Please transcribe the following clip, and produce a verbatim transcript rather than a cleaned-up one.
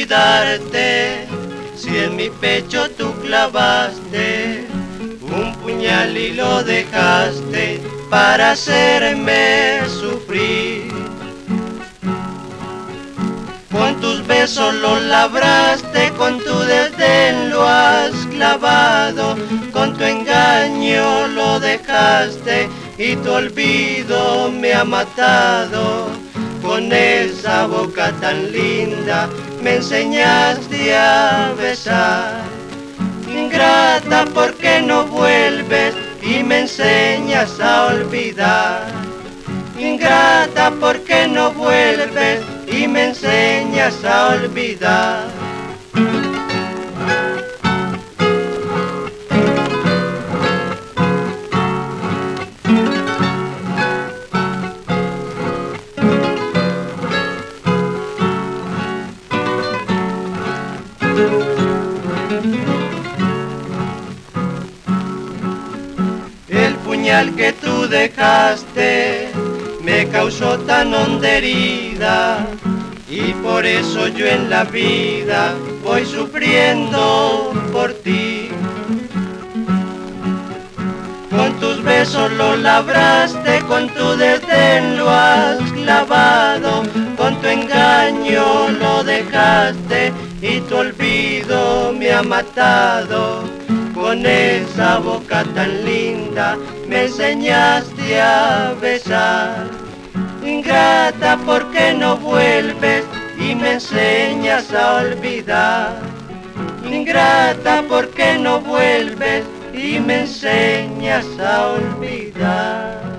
olvidarte, si en mi pecho tú clavaste un puñal y lo dejaste para hacerme sufrir. Con tus besos lo labraste, con tu desdén lo has clavado, con tu engaño lo dejaste y tu olvido me ha matado. Con esa boca tan linda me enseñaste a besar. Ingrata, ¿por qué no vuelves y me enseñas a olvidar? Ingrata, ¿por qué no vuelves y me enseñas a olvidar? El puñal que tú dejaste me causó tan honda herida, y por eso yo en la vida voy sufriendo por ti. Con tus besos lo labraste, con tu desdén lo has clavado, con tu engaño lo dejaste y tu olvido me ha matado. Con esa boca tan linda me enseñaste a besar. Ingrata, ¿por qué no vuelves y me enseñas a olvidar? Ingrata, ¿por qué no vuelves y me enseñas a olvidar?